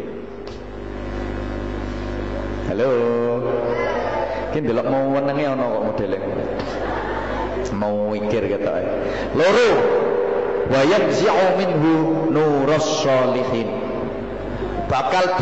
Halo. Ki ndelok mau wenenge ana kok modele. Mau mikir ketoke. Loro, wa yanzi'u minhu nurus sholihin. Bakal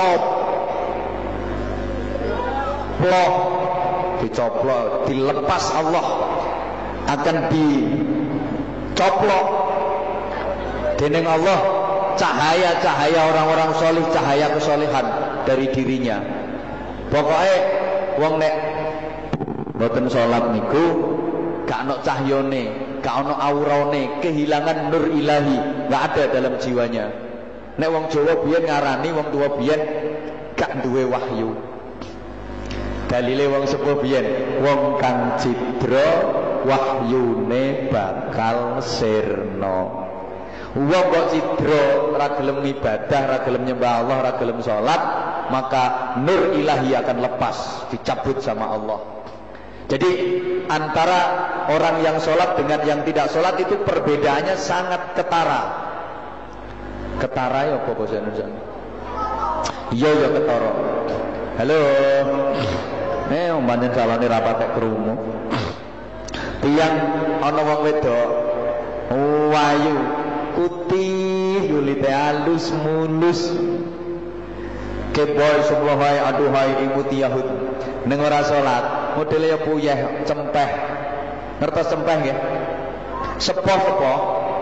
dicoplok, dilepas Allah, akan dicoplok dening Allah cahaya-cahaya orang-orang solih, cahaya kesolihan dari dirinya. Pokoknya wong nek mboten salat niku gak ana cahyane, gak ana aurane, kehilangan nur ilahi, gak ada dalam jiwanya. Nek wong Jawa biyen ngarani wong tua biyen gak duwe wahyu. Dalile wong sepuh biyen, wong kang cidra wahyune bakal sirna. Wong kok cidra ora gelem ibadah, ora gelem nyembah Allah, ora gelem salat, maka nur ilahi akan lepas, dicabut sama Allah. Jadi antara orang yang sholat dengan yang tidak sholat itu perbedaannya sangat ketara. Ketara ya apa bahasa Indonesia? Iya ya ketara. Halo. Umpamane calone rapatek krungu. Tiyang ana wong wedok wayu, putih, yulite halus mulus. Keboy semua wae aduhai imuti Yahud. Ning ora salat, modele ya puyeh, cempeh. Ngertos cempeh nggih? Sepoh-sepoh.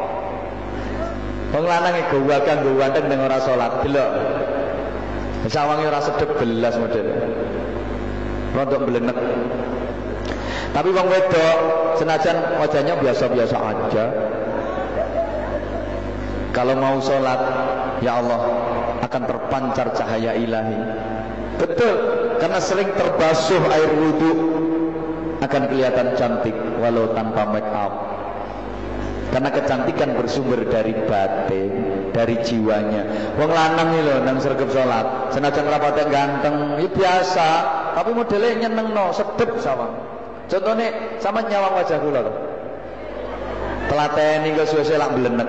Wong lanang iki gowak-gowak ganteng ning ora salat, delok. Sawange ora sedep belas modele. Rontok belenek. Tapi wong wedok senajan wajahnya biasa-biasa aja, kalau mau sholat, ya Allah akan terpancar cahaya ilahi. Betul, karena sering terbasuh air wudhu akan kelihatan cantik walau tanpa make up. Karena kecantikan bersumber dari batin, dari jiwanya. Wong lanang iki lho nang sregep salat, senajan rapate ganteng, ya biasa, tapi modelnya nyenengno, sedep sawang. Contohnya sama nyawang wajah kula lho. Telateni kok suwe-suwe lak blenek.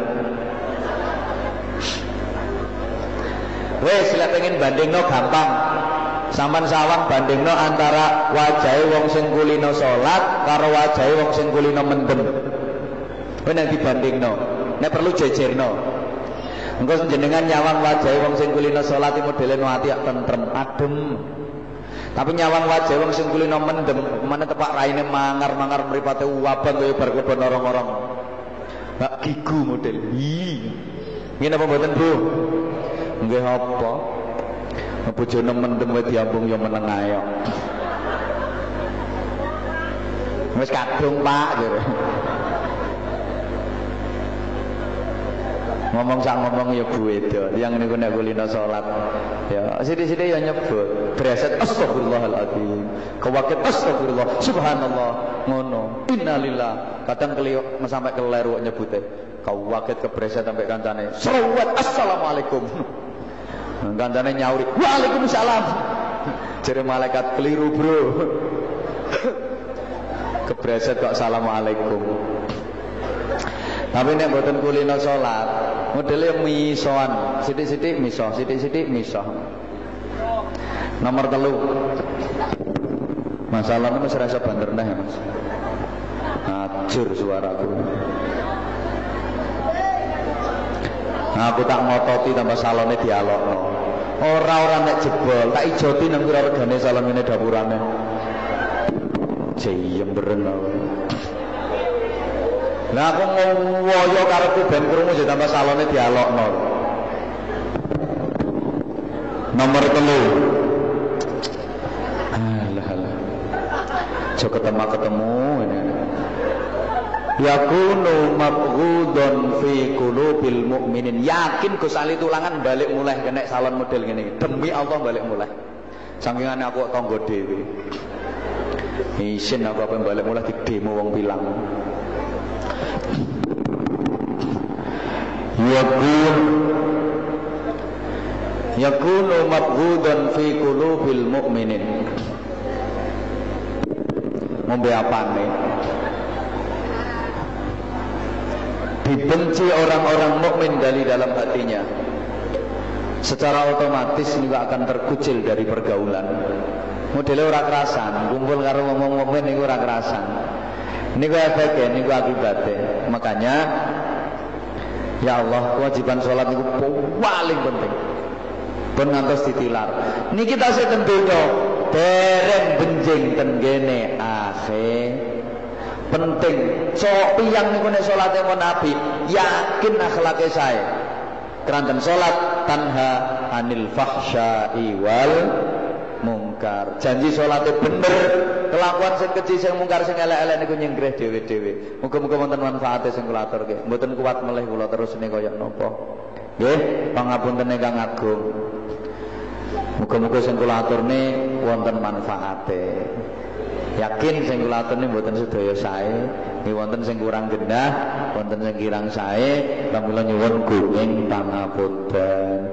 Wes lek pengen bandingno gampang. Sampeyan sawang bandingno antara wajahe wong sing kulino salat karo wajahe wong sing kulino mendem. Kowe nek dibandingno, nek perlu jejerno. Engko jenengan nyawang wajahe wong sing kulino salat iki modele no ati tentrem, adem. Tapi nyawang wajahe wong sing kulino mendem, mana tepak raine mangar-mangar mripate wabang kaya bar kebon orang-orang. Mbak gigu model. Ngene apa mboten, Bu? Nggih apa? Bojone mendem wae diambung ya meneng ae kok. Wis kadung, Pak, jare. Ngomong sak ngomong ya beda. Yang niku nek kulino salat ya sithik-sithik ya nyebut breset astagfirullahaladzim. Kewakit astagfirullah, subhanallah, ngono. Innalillah. Kadang keliyok sampai keleru nyebute. Kewakit kebreset sampai kancane. Serwet assalamualaikum. Kancane nyauri, "Waalaikumsalam." Jare malaikat keliru, Bro. Kebreset kok assalamualaikum. Tapi nek mboten kulino salat, modele misoan, sithik-sithik miso, sithik-sithik miso. Nomor 3. Masalahnya Mas rasa banter neh, Mas. Ajur suaraku. Aku tak ngototi tambah salone dialogno. Ora nek jebol, tak ijoti nang pira regane salon ngene dapurane. Jeyem beren kowe. Lah aku ngoyo karepku ben krungu yo tambah salone dialogno. Nomor 3. Alah. Jo ketemu ini. Yakunu mabghudun fi qulubil mu'minin. Yakin Gus Ali Tulangan balik mulai kena salon model ngene. Demi Allah balik mulai. Sangingane aku tangga dhewe. Isin aku apa balik mulai di demo wong Pilang. Yakunu mabghudun fi qulubil mu'minin. Ngombe apane? Dibenci orang-orang mukmin dari dalam hatinya. Secara otomatis juga akan terkucil dari pergaulan. Modele ora kerasan, kumpul karo wong mukmin niku ora kerasan. Niku efeke, niku akibate. Makanya ya Allah, kewajiban sholat niku paling penting. Ben ngantos ditilar. Niki tasih ten donya, dereng benjing ten kene penting. Sok piyang niku nek salate mon Nabi, yakin akhlake sae. Keranten salat tanha anil fahsya'i wal mungkar. Janji salate bener, kelakuan sing keji sing mungkar sing elek-elek niku nyenggreh dhewe-dhewe. Muga-muga wonten manfaate sing kula aturke. Mboten kuat melih kula terusne kaya napa. Nggih, pangapunten ingkang agung. Muga-muga sing kula aturne wonten manfaate. Yakin sing kula aturne mboten sedaya sae, nggih wonten sing kurang genah, wonten sing kirang sae, kula nyuwun gunging pangapunten.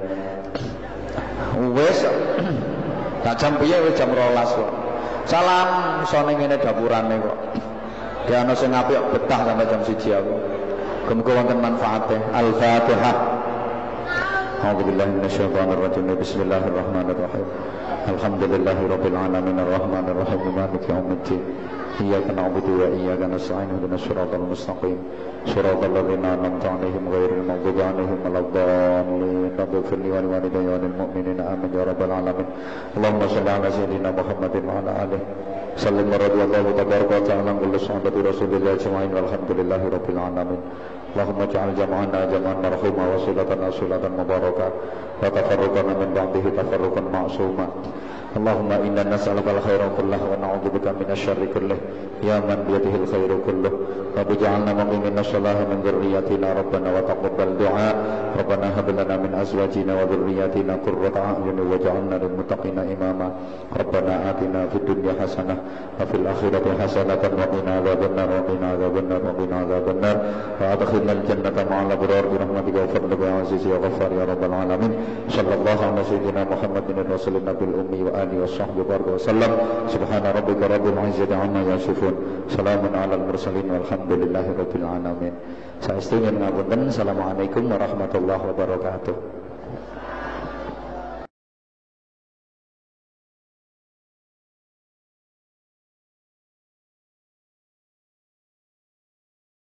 Wis tak jam piye wis jam 12 kok. Salam sone ngene dapurane kok. Ya ana sing apik betah sampai jam 1 aku. Muga wonten manfaate. Al-Fatihah. A'udzubillahi minasyaitonir rajim. Bismillahirrahmanirrahim. Alhamdulillahirabbil alamin arrahmanir rahim maliki yaumiddin. Iyyaka na'budu wa iyyaka nasta'in ihdinas siratal mustaqim. Siratal ladzina an'amta 'alaihim ghairil maghdubi 'alaihim waladdallin. Ighfir li wa liwalidayya wa lil mu'minina amin ya rabbal alamin. Allahumma shalli 'ala sayyidina Muhammadin wa 'ala alihi. Sallim radhiyallahu tabaraka wa ta'ala an kulli sahabati Rasulillah ajma'in walhamdulillahirabbil alamin. Allahumma ja'al jam'ana jam'an marhuma wa silatana silatan mubarakah wa tafarruqana min ba'dihi tafarruqan ma'suma. Allahumma inna nas'aluka al-khaira kullahu wa na'udzubika minasyarri kullih ya man biyadihi al-khairu kulluh. Rabbi ja'alna muqimina shalaha min dzurriyyatina rabbana wa taqabbal du'a. Rabbana hab lana min azwajina wa dzurriyyatina qurrata a'yun waj'alna lil muttaqina imama. Rabbana atina fid dunya hasanah wa fil akhirati hasanatan wa qina adzabannar wa qina adzabannar wa qina adzabannar wa adkhilna al-jannata ma'al abrar bi rahmatika wa fadlika ya aziz ya ghaffar ya rabbal alamin. Sallallahu ala sayyidina Muhammadin rasulin nabiyil ummi wa alihi washabbihi wasallam. Subhana rabbika rabbil izzati amma yasifun. Salamun alal mursalin walhamdulillahi rabbil alamin. Saestu nyuwun ngapunten. Assalamualaikum warahmatullahi wabarakatuh.